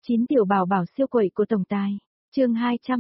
9 tiểu bảo bảo siêu quậy của tổng tài. Chương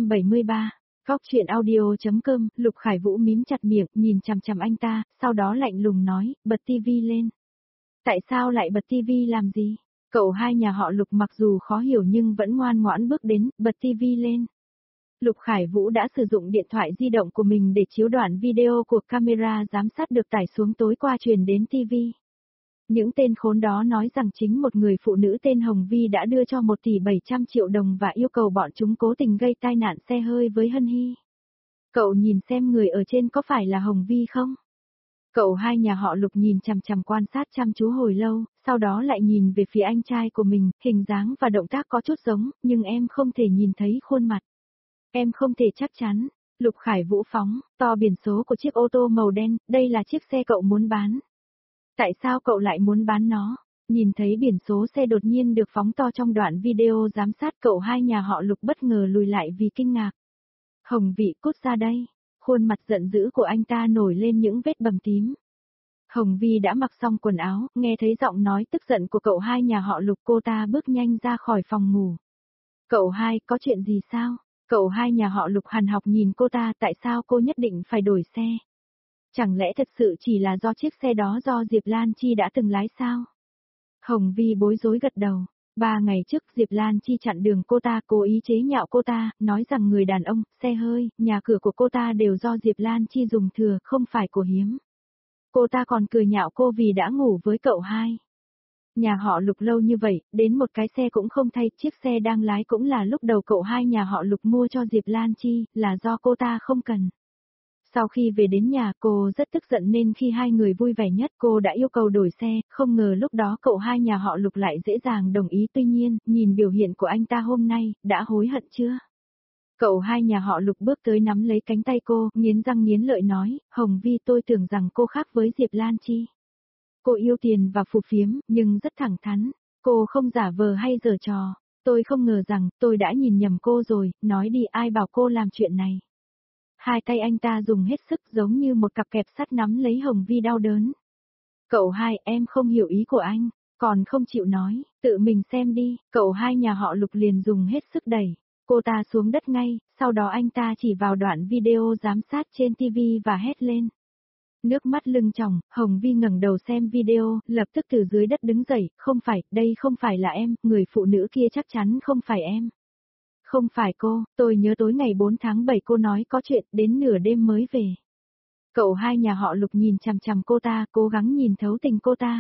273. Góc truyện audio.com. Lục Khải Vũ mím chặt miệng, nhìn chằm chằm anh ta, sau đó lạnh lùng nói, bật tivi lên. Tại sao lại bật tivi làm gì? Cậu hai nhà họ Lục mặc dù khó hiểu nhưng vẫn ngoan ngoãn bước đến, bật tivi lên. Lục Khải Vũ đã sử dụng điện thoại di động của mình để chiếu đoạn video của camera giám sát được tải xuống tối qua truyền đến tivi. Những tên khốn đó nói rằng chính một người phụ nữ tên Hồng Vi đã đưa cho 1 tỷ 700 triệu đồng và yêu cầu bọn chúng cố tình gây tai nạn xe hơi với Hân Hy. Cậu nhìn xem người ở trên có phải là Hồng Vi không? Cậu hai nhà họ Lục nhìn chằm chằm quan sát chăm chú hồi lâu, sau đó lại nhìn về phía anh trai của mình, hình dáng và động tác có chút giống, nhưng em không thể nhìn thấy khuôn mặt. Em không thể chắc chắn. Lục Khải Vũ phóng to biển số của chiếc ô tô màu đen, đây là chiếc xe cậu muốn bán. Tại sao cậu lại muốn bán nó? Nhìn thấy biển số xe đột nhiên được phóng to trong đoạn video giám sát, cậu hai nhà họ Lục bất ngờ lùi lại vì kinh ngạc. Hồng Vi, cút ra đây. Khuôn mặt giận dữ của anh ta nổi lên những vết bầm tím. Hồng Vi đã mặc xong quần áo, nghe thấy giọng nói tức giận của cậu hai nhà họ Lục, cô ta bước nhanh ra khỏi phòng ngủ. Cậu hai, có chuyện gì sao? Cậu hai nhà họ Lục hằn học nhìn cô ta, tại sao cô nhất định phải đổi xe? Chẳng lẽ thật sự chỉ là do chiếc xe đó do Diệp Lan Chi đã từng lái sao? Hồng Vi bối rối gật đầu. 3 ngày trước Diệp Lan Chi chặn đường cô ta, cố ý chế nhạo cô ta, nói rằng người đàn ông, xe hơi, nhà cửa của cô ta đều do Diệp Lan Chi dùng thừa, không phải của Hiếm. Cô ta còn cười nhạo cô vì đã ngủ với cậu hai. Nhà họ Lục lâu như vậy, đến một cái xe cũng không thay, chiếc xe đang lái cũng là lúc đầu cậu hai nhà họ Lục mua cho Diệp Lan Chi, là do cô ta không cần. Sau khi về đến nhà cô rất tức giận nên khi hai người vui vẻ nhất cô đã yêu cầu đổi xe, không ngờ lúc đó cậu hai nhà họ Lục lại dễ dàng đồng ý, tuy nhiên, nhìn biểu hiện của anh ta hôm nay, đã hối hận chưa? Cậu hai nhà họ Lục bước tới nắm lấy cánh tay cô, nghiến răng nghiến lợi nói, Hồng Vi, tôi tưởng rằng cô khác với Diệp Lan Chi. Cô yêu tiền và phù phiếm, nhưng rất thẳng thắn, cô không giả vờ hay giở trò, tôi không ngờ rằng tôi đã nhìn nhầm cô rồi, nói đi, ai bảo cô làm chuyện này. Hai tay anh ta dùng hết sức giống như một cặp kẹp sắt nắm lấy Hồng Vi đau đớn. Cậu hai, em không hiểu ý của anh, còn không chịu nói, tự mình xem đi, cậu hai nhà họ Lục liền dùng hết sức đẩy cô ta xuống đất ngay, sau đó anh ta chỉ vào đoạn video giám sát trên TV và hét lên. Nước mắt lưng tròng, Hồng Vi ngẩng đầu xem video, lập tức từ dưới đất đứng dậy, không phải, đây không phải là em, người phụ nữ kia chắc chắn không phải em. Không phải cô, tôi nhớ tối ngày 4 tháng 7 cô nói có chuyện, đến nửa đêm mới về. Cậu hai nhà họ Lục nhìn chằm chằm cô ta, cố gắng nhìn thấu tình cô ta.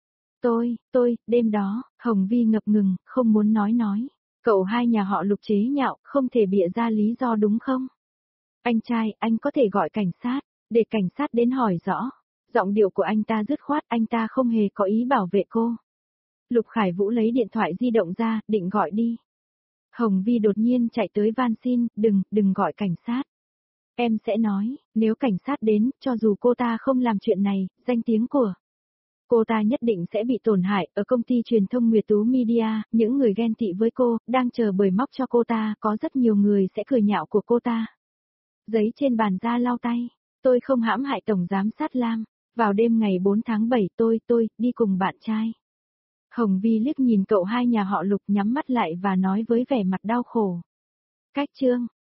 Đêm đó, Hồng Vi ngập ngừng, không muốn nói. Cậu hai nhà họ Lục chế nhạo, không thể bịa ra lý do đúng không? Anh trai, anh có thể gọi cảnh sát, để cảnh sát đến hỏi rõ. Giọng điệu của anh ta dứt khoát, anh ta không hề có ý bảo vệ cô. Lục Khải Vũ lấy điện thoại di động ra, định gọi đi. Hồng Vi đột nhiên chạy tới van xin, đừng gọi cảnh sát. Em sẽ nói, nếu cảnh sát đến, cho dù cô ta không làm chuyện này, danh tiếng của cô ta nhất định sẽ bị tổn hại. Ở công ty truyền thông Nguyệt Tú Media, những người ghen tị với cô, đang chờ bới móc cho cô ta, có rất nhiều người sẽ cười nhạo của cô ta. Giấy trên bàn ra lau tay, tôi không hãm hại Tổng Giám sát Lam. Vào đêm ngày 4 tháng 7 tôi đi cùng bạn trai. Hồng Vi liếc nhìn cậu hai nhà họ Lục nhắm mắt lại và nói với vẻ mặt đau khổ. Cách chương.